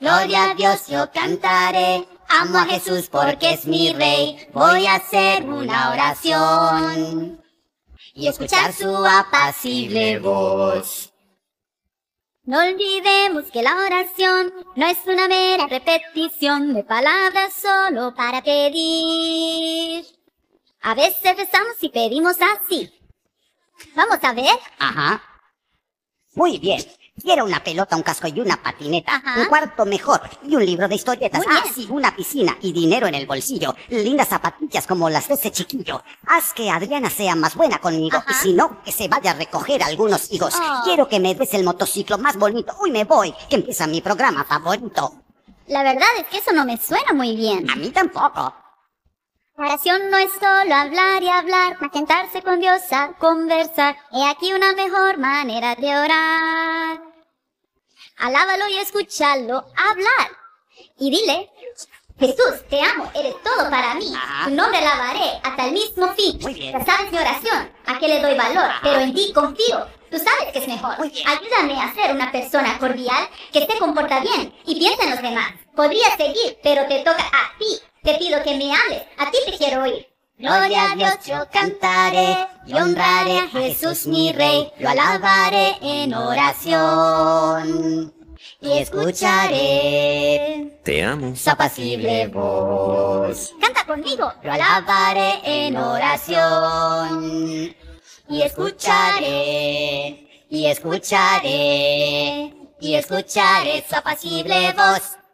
Gloria a Dios yo cantaré, amo a Jesús porque es mi Rey. Voy a hacer una oración y escuchar su apacible voz. No olvidemos que la oración no es una mera repetición de palabras solo para pedir. A veces rezamos y pedimos así. ¿Vamos a ver? Ajá. Muy bien. Quiero una pelota, un casco y una patineta. Ajá. Un cuarto mejor y un libro de historietas. Muy bien. Sí, una piscina y dinero en el bolsillo. Lindas zapatillas como las de ese chiquillo. Haz que Adriana sea más buena conmigo. Ajá. Y si no, que se vaya a recoger algunos higos. Oh. Quiero que me des el motociclo más bonito. Uy, me voy, que empieza mi programa favorito. La verdad es que eso no me suena muy bien. A mí tampoco. La oración no es solo hablar y hablar, más sentarse con Dios a conversar. He aquí una mejor manera de orar. Alábalo y escúchalo hablar. Y dile: Jesús, te amo, eres todo para mí. Ajá. Tu nombre alabaré hasta el mismo fin. Muy bien. Ya sabes mi oración, a qué le doy valor, pero en ti confío. Tú sabes que es mejor. Muy bien. Ayúdame a ser una persona cordial que se comporta bien y piensa en los demás. Podría seguir, pero te toca a ti. Te pido que me hables, a ti te quiero oír. Gloria a Dios yo cantaré y honraré a Jesús mi Rey. Lo alabaré en oración y escucharé Te amo. su apacible voz. Canta conmigo. Lo alabaré en oración y escucharé su apacible voz.